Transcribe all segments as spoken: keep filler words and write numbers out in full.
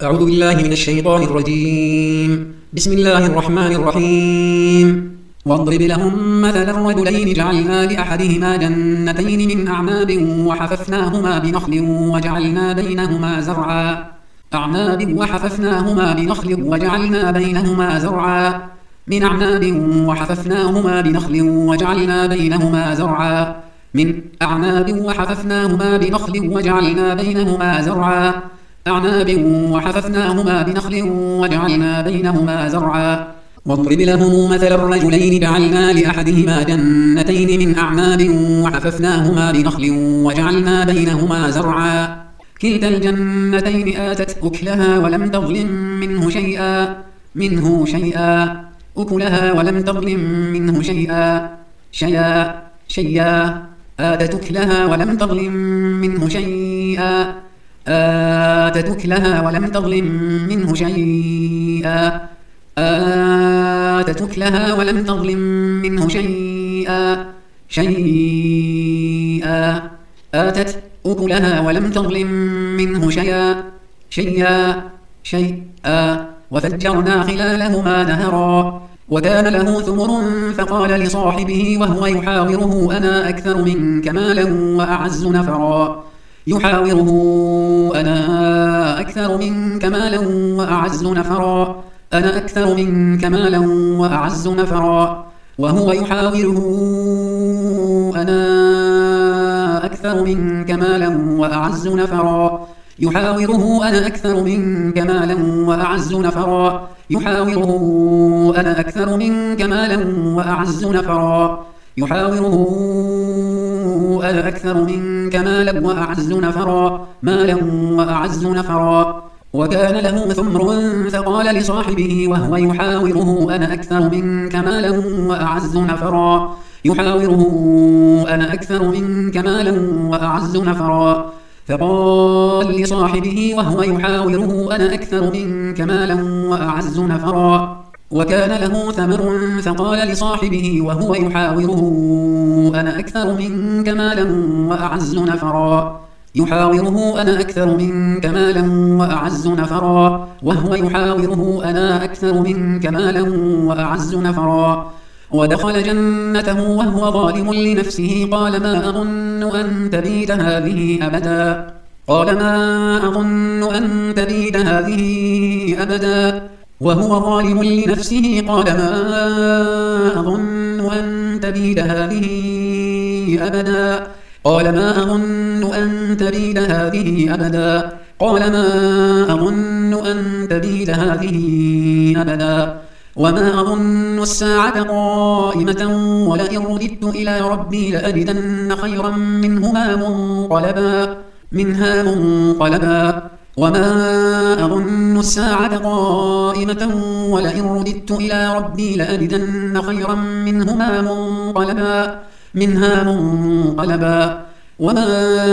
أعوذ بالله من الشيطان الرجيم. بسم الله الرحمن الرحيم. واضرب لهم مثل الرجلين جعلنا لأحدهما جنتين من أعناب وحففناهما بنخل وجعلنا بينهما زرعا أعناب وحففناهما بنخل وجعلنا بينهما زرعا من أعناب وحففناهما بنخل وجعلنا بينهما زرعا من أعناب وحففناهما بنخل وجعلنا بينهما زرعا أعناب وحففناهما بنخل وجعلنا بينهما زرعا واضرب لهم مثل الرجلين جعلنا لأحدهما جنتين من أعناب وحففناهما بنخل وجعلنا بينهما زرعا كلتا الجنتين آتت أكلها ولم تظلم منه شيئا منه شيئا أكلها ولم تظلم منه شيئا شيئا شيئا آتت أكلها ولم تظلم منه شيئا آتت أكلها ولم تظلم منه شيئا آتت أكلها ولم تظلم منه شيئا شيئا آتت أكلها ولم تظلم منه شيئا شيئا شيئا وفجرنا خلالهما نهرا وكان له ثمر فقال لصاحبه وهو يحاوره أنا أكثر منك مالا وأعز نفرا يحاوره أنا أكثر منك مالا وأعز نفرا أنا أكثر منك مالا وأعز نفرا وهو يحاوره أنا أكثر منك مالا وأعز نفرا يحاوره أنا أكثر منك مالا وأعز نفرا يحاوره أنا أكثر منك مالا وأعز نفرا يحاوره أنا أكثر منك مالا وأعز نفرا مالا وأعز نفرا وكان له ثمر فقال لصاحبه وهو يحاوره أنا أكثر منك مالا وأعز نفرا يحاوره أنا أكثر منك مالا وأعز نفرا فقال لصاحبه وهو يحاوره أنا أكثر منك مالا وأعز نفرا وكان له ثمر فقال لصاحبه وهو يحاوره أنا أكثر منك مالا وأعز نفرا يحاوره أنا أكثر منك مالا وأعز نفرا وهو يحاوره أنا أكثر منك مالا وأعز نفرا ودخل جنته وهو ظالم لنفسه قال ما أظن أن تبيد هذه أبدا قال ما أظن أن تبيد هذه أبدا وهو ظالم لنفسه قال ما أظن أن تبيد هذه أبدا قال ما أظن أن تبيد هذه أبدا قال ما أظن أن تبيد هذه أبدا وما أظن الساعة قائمة ولئن رددت إلى ربي لأجدن خيرا منهما منقلبا منها منقلبا وما أظن الساعة قائمة ولئن رددت إلى ربي لأجدن خيرا منهما منقلبا منها منقلبا وما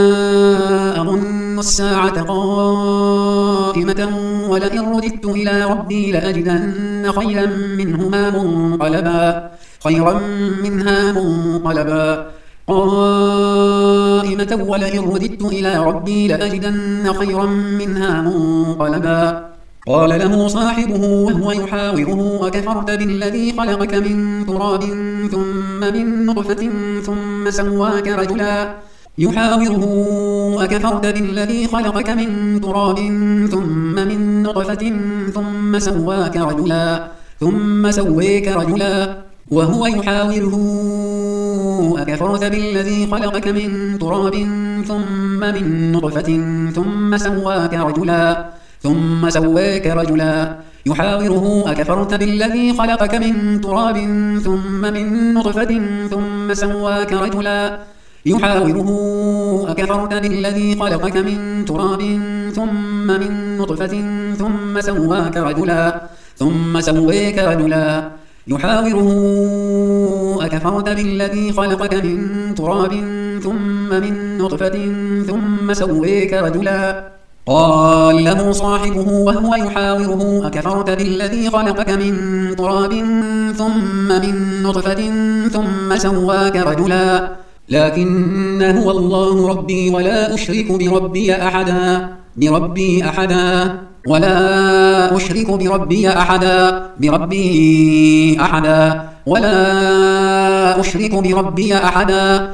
أظن الساعة قائمة ولئن رددت إلى ربي لأجدن خيرا منهما منقلبا خيرا منها منقلبا قائمة ولئن رددت إلى ربي لأجدن خيرا منها منقلبا قال له صاحبه وهو يحاوره أكفرت بالذي خلقك من تراب ثم من نطفة ثم سواك رجلا يحاوره أكفرت بالذي خلقك من تراب ثم من نطفة ثم سواك رجلا ثم سويك رجلا وهو يحاوره أكفرت بالذي خلقك من تراب ثم من نطفة ثم سواك رجلا ثم سويك رجلا يحاوره أكفرت بالذي خلقك من تراب ثم من نطفة ثم سواك رجلا يحاوره أكفرت بالذي خلقك من تراب ثم من نطفة ثم سواك رجلا ثم سويك رجلا يحاوره أكفرت بالذي خلقك من تراب ثم من نطفة ثم سويك رجلا قال له صاحبه وهو يحاوره أكفرت بالذي خلقك من تراب ثم من نطفة ثم سواك رجلا لكن هو الله ربي ولا أشرك بربي أحدا بربي أحدا ولا أشرك بربي أحدا بربي أحدا ولا أشرك بربي أحدا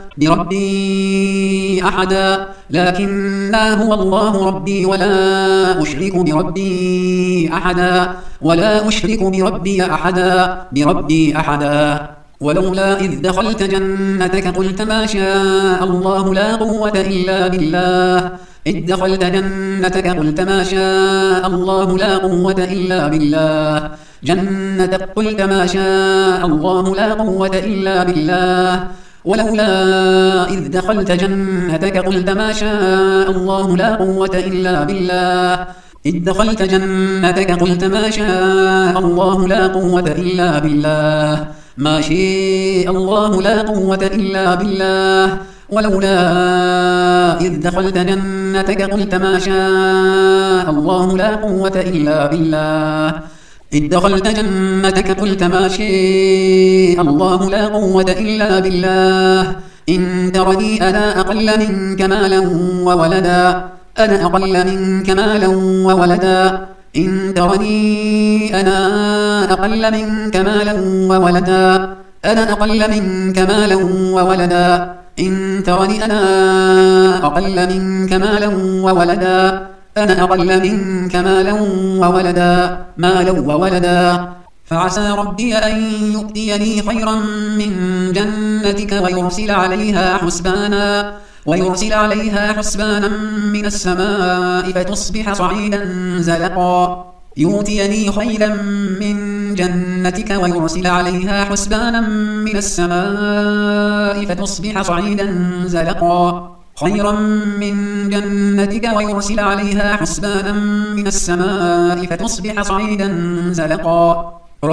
بربي أحدا لكنه هو الله ربي ولا أشرك بربي أحدا ولا أشرك بربي أحدا بربي أحدا ولولا إذ دخلت جنتك قلت ما شاء الله لا قوة إلا بالله إذ دخلت جنتك قلت ما شاء الله لا قوة إلا بالله جنتك قلت ما شاء الله لا قوة إلا بالله ولولا إذ دخلت جنتك قلت ما شاء الله لا قوة إلا بالله إذ دخلت جنتك قلت ما شاء الله لا قوة إلا بالله ما شاء الله لا قوة إلا بالله ولولا إذ دخلت جنتك قلت ما شاء الله لا قوة إلا بالله إذ دخلت جنتك قلت ما شاء الله لا قوة إلا بالله إن ترني أنا أقل منك مالا وولدا أنا أقل منك مالا وولدا إن ترني أنا أقل منك مالا وولدا أنا أقل منك مالا وولدا إن ترني أنا أقل منك مالا وولدا أنا أقل منك مالا وولدا مالا وولدا فعسى ربي أن يؤتيني خيرا من جنتك ويرسل عليها حسبانا ويرسل عليها حسبانا من السماء فتصبح صعيدا زلقا يؤتيني خيرا من جنتك ويرسل عليها حسبانا من السماء فتصبح صعيدا زلقا خيرا من جنتك ويرسل عليها حسبانا من السماء فتصبح صعيدا زلقا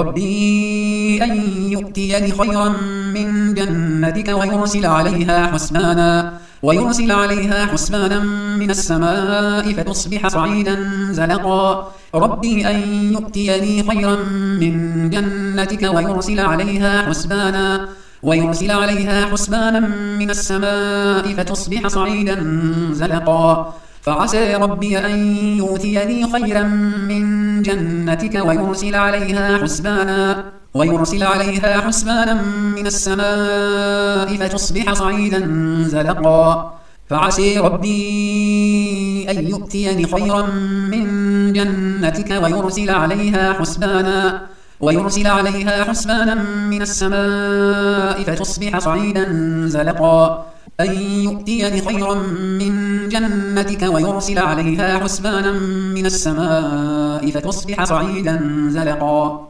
ربي أن يؤتيني خيرا من جنتك ويرسل عليها حسبانا ويرسل عليها حسبانا من السماء فتصبح صعيدا زلقا ربي أن يؤتيني خيرا من جنتك ويرسل عليها حسبانا ويرسل عليها حسبانا من السماء فتصبح صعيدا زلقا فعسى ربي أن يؤتيني خيرا من جنتك ويرسل عليها حسبانا ويرسل عليها حسبانا من السماء فتصبح صعيدا زلقا فعسى ربي أن يؤتيني خيرا من جنتك ويرسل عليها حسبانا ويرسل عليها حسبانا من السماء فتصبح صعيدا زلقا أن يؤتيني خيرا من جنتك ويرسل عليها حسبانا من السماء فتصبح صعيدا زلقا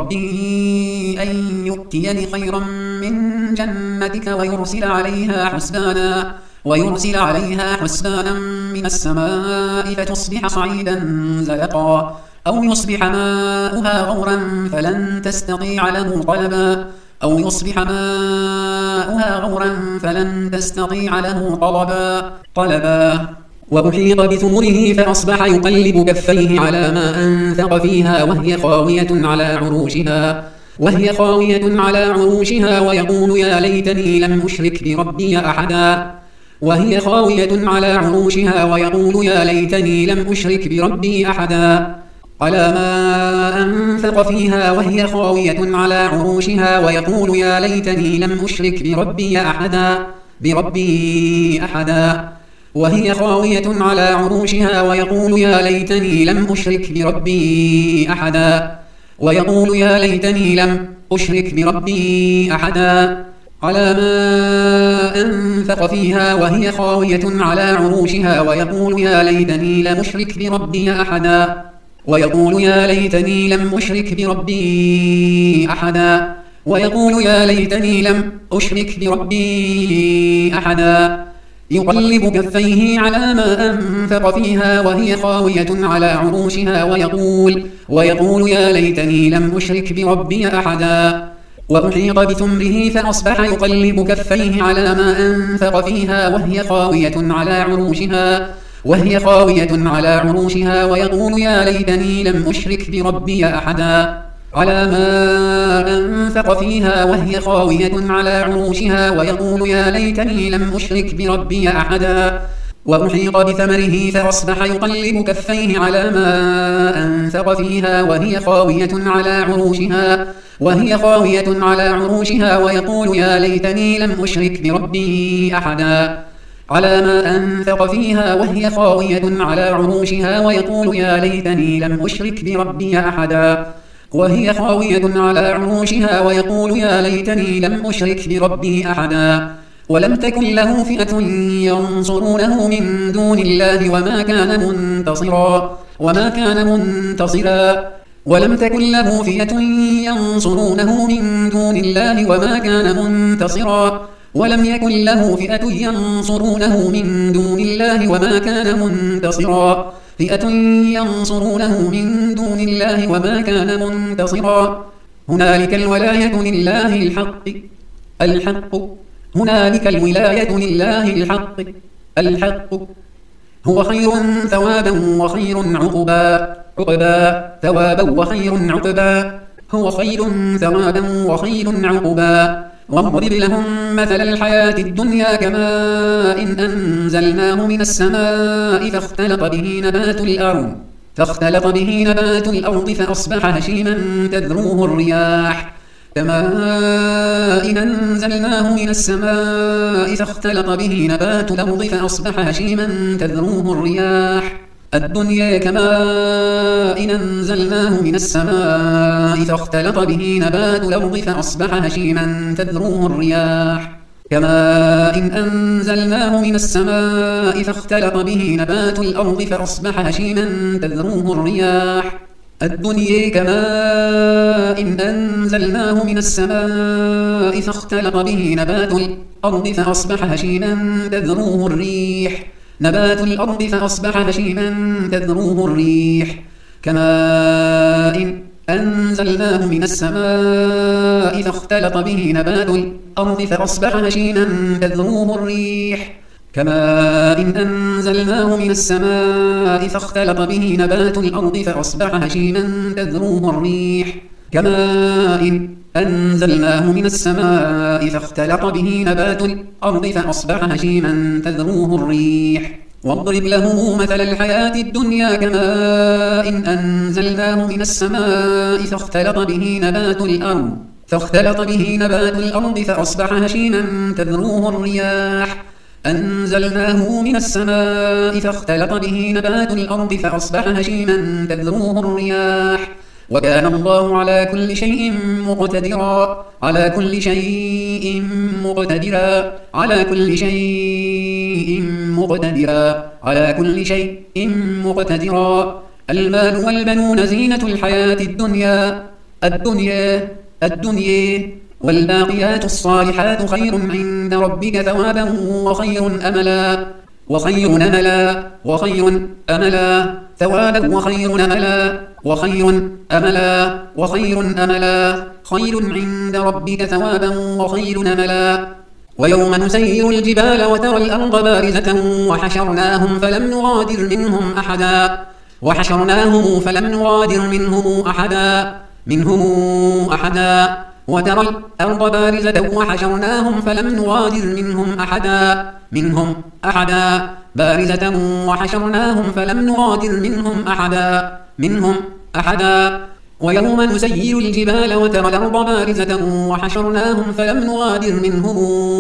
ربي أن يؤتيني خيرا من جنتك ويرسل عليها حسبانا ويرسل عليها حسبانا من السماء فتصبح صعيدا زلقا أو يصبح ماؤها غورا فلن تستطيع له طلبا أو يصبح ماؤها غورا فلن تستطيع له طلبا طلبا وأحيط بثمره فأصبح يقلب كفيه على ما أنفق فيها وهي خاوية على عروشها وهي خاوية على عروشها ويقول يا ليتني لم أشرك بربي أحدا وهي خاوية على عروشها ويقول يا ليتني لم أشرك بربي أحدا على ما أنفق فيها وهي خاوية على عروشها ويقول يا ليتني لم أشرك بربي أحدا بربي أحدا وهي خاوية على عروشها ويقول يا ليتني لم أشرك بربي أحدا ويقول يا ليتني لم أشرك بربي أحدا على ما أنفق فيها وهي خاوية على عروشها ويقول يا ليتني لم أشرك بربي أحدا ويقول يا ليتني لم أشرك بربي أحدا ويقول يا ليتني لم أشرك بربي أحدا يقلب كفيه على ما أنفق فيها وهي خاوية على عروشها ويقول ويقول يا ليتني لم أشرك بربي أحدا وأحيط بثمره فأصبح يقلب كفيه على ما أنفق فيها وهي خاوية على عروشها وهي خاوية على عروشها ويقول يا ليتني لم أشرك بربي أحدا على ما أنفق فيها وهي خاوية على عروشها ويقول يا ليتني لم أشرك بربي أحدا وأحيط بثمره فأصبح يقلب كفيه على ما أنفق فيها وهي خاوية على عروشها وهي خاوية على عروشها ويقول يا ليتني لم أشرك بربي أحدا على ما أنفق فيها وهي خاوية على عروشها ويقول يا ليتني لم أشرك بربي أحدا وهي خاوية على عروشها ويقول يا ليتني لم أشرك بربي أحدا ولم تكن له فئة ينصرونه من دون الله وما كان منتصرا وما كان منتصرا ولم تكن له فئة ينصرونه من دون الله وما كان منتصرا ولم يكن له فئة ينصرونه من دون الله وما كان منتصرا فئة ينصرونه من دون الله وما كان منتصرا هنالك الولاية لله الحق الحق هنالك الولاية لله الحق الحق هو خير ثوابا وخير عقبا عقبا ثوابا وخير عقبا هو خير ثوابا وخير عقبا واضرب لهم مثل الحياة الدنيا كماء إن أنزلناه من السماء فاختلط به نبات الأرض فاختلط به نبات الأرض فأصبح هشيما تذروه الرياح كماء إن أنزلناه من السماء فاختلط به نبات الأرض فأصبح هشيما تذروه الرياح الدنيا كماء إن أنزلناه من السماء فاختلط به نبات الأرض فأصبح هشيما تذروه الرياح كماء إن أنزلناه من السماء فاختلط به نبات الأرض فأصبح هشيما تذروه الرياح الدنيا كماء إن أنزلناه من السماء فاختلط به نبات الأرض فأصبح هشيما تذروه الريح نبات الأرض فأصبح هشيما تذروه الريح كماء أنزلناه من السماء فاختلط به نبات الأرض فأصبح هشيما تذروه الريح كماء أنزلناه من السماء فاختلط به نبات الأرض فأصبح هشيما تذروه الريح كماء أنزلناه من السماء فاختلط به نبات الأرض فأصبح هشيما تذروه الريح واضرب له مثل الحياة الدنيا كماء إن أنزلناه من السماء فاختلط به نبات الأرض فاختلط به نبات الأرض فأصبح هشيما تذروه الرياح أنزلناه من السماء فاختلط به نبات الأرض فأصبح هشيما تذروه الرياح وكان الله على كل شيء مقتدرا على كل شيء مقتدرا على كل شيء مقتدرا على كل شيء مقتدرا المال والبنون زينة الحياة الدنيا الدنيا الدنيا والباقيات الصالحات خير عند ربك ثوابا وخير أملا وخير أملا وخير أملا ثوابا وخير أملا وخير أملا وخير أملا خير عند ربك ثوابا وخير أملا ويوم نسير الجبال وترى الأرض بارزة وحشرناهم فلم نغادر منهم أحدا وحشرناهم فلم نغادر منهم أحدا منهم أحدا وترى الأرض بارزة وحشرناهم فلم نغادر منهم أحدا منهم أحدا بارزة وحشرناهم فلم نغادر منهم أحدا منهم أحدا ويوم نسير الجبال وترى الأرض بارزة وحشرناهم فلم نغادر منهم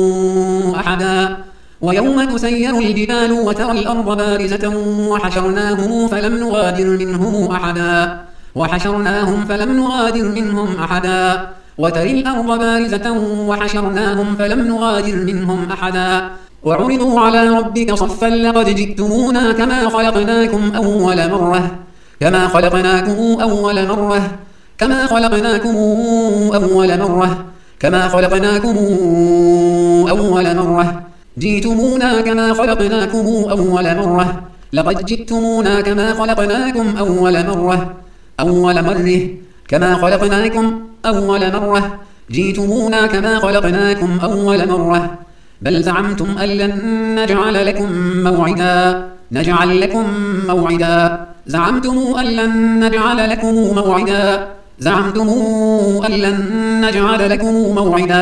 أحدا ويوم تسير الجبال وترى الأرض بارزة وحشرناهم فلم نغادر منهم أحدا وحشرناهم فلم نغادر منهم أحدا وترى الأرض بارزة وحشرناهم فلم نغادر منهم أحدا وعرضوا على ربك صفا لقد جئتمونا كما خلقناكم أول مرة كما خلقناكم أول مرة كما خلقناكم أول مرة كما خلقناكم أول مرة جئتمونا كما خلقناكم أول مرة لقد جئتمونا كما خلقناكم أول مرة أول مرة كما خلقناكم أول مرة جئتمونا كما خلقناكم أول مرة بل زعمتم أن لن نجعل لكم موعدا نجعل لكم موعدا زعمتم أن لن نجعل لكم موعدا زعمتم أن لن نجعل لكم موعدا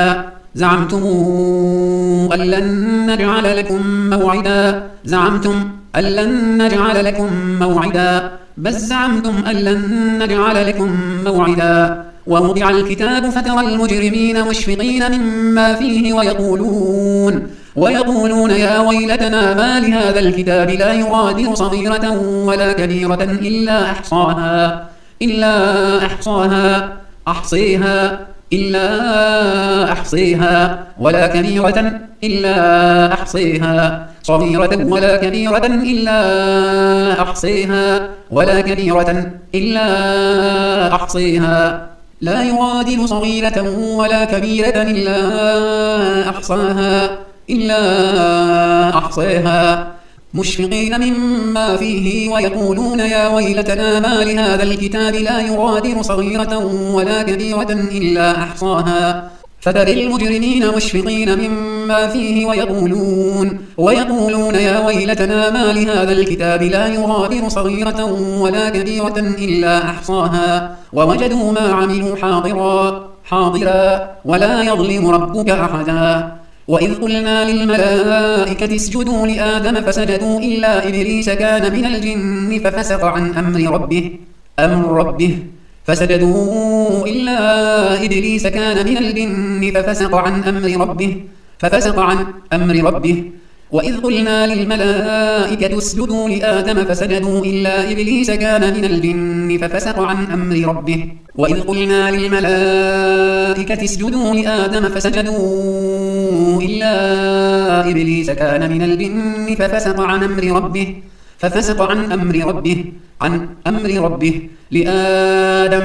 زعمتم أن لن نجعل لكم موعدا زعمتم أن لن نجعل لكم موعدا بل زعمتم أن لن نجعل لكم موعدا ووضع الكتاب فترى المجرمين مشفقين مما فيه ويقولون ويقولون يا ويلتنا ما لهذا الكتاب لا يغادر صغيرة ولا كبيرة إلا أحصاها إلا أحصاها أحصيها إلا أحصيها ولا كبيرة إلا أحصيها صغيرة ولا كبيرة إلا أحصيها ولا كبيرة إلا أحصيها لا يغادر صغيرة ولا كبيرة إلا أحصاها إلا أحصيها مشفقين مما فيه ويقولون يا ويلتنا ما لهذا الكتاب لا يغادر صغيرة ولا كبيرة إلا أحصاها فترى المجرمين مشفقين مما فيه ويقولون ويقولون يا ويلتنا ما لهذا الكتاب لا يغادر صغيرة ولا كبيرة إلا أحصاها ووجدوا ما عملوا حاضرا حاضرا ولا يظلم ربك أحدا وإذ قلنا للملائكة اسجدوا لآدم فسجدوا إلا إبليس كان من الجن ففسق عن أمر ربه أمر ربه فسجدوا إلا إبليس كان من الجن ففسق عن أمر ربه ففسق عن أمر ربه وإذ قلنا للملائكة اسجدوا لآدم فسجدوا إلا إبليس كان من الجن ففسق عن أمر ربه وإذ قلنا للملائكة اسجدوا لآدم فسجدوا إلا إبليس كان من الجن ففسق عن أمر ربه ففسق عن أمر ربه عن أمر ربه لآدم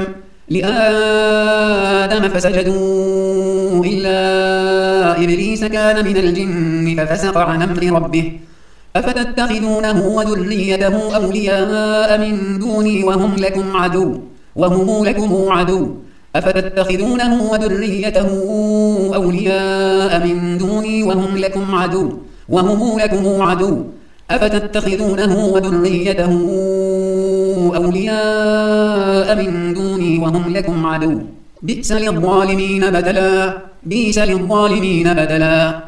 لآدم فسجدوا إلا إبليس كان من الجن ففسق عن أمر ربه أفتتخذونه وذريته أولياء من دوني وهم لكم عدو وهم لكم عدو أفتتخذونه وذريته أولياء من دوني وهم لكم عدو وهم لكم عدو أفتتخذونه وذريته أولياء من دوني وهم لكم عدو بئس للظالمين بدلا بئس للظالمين بدلا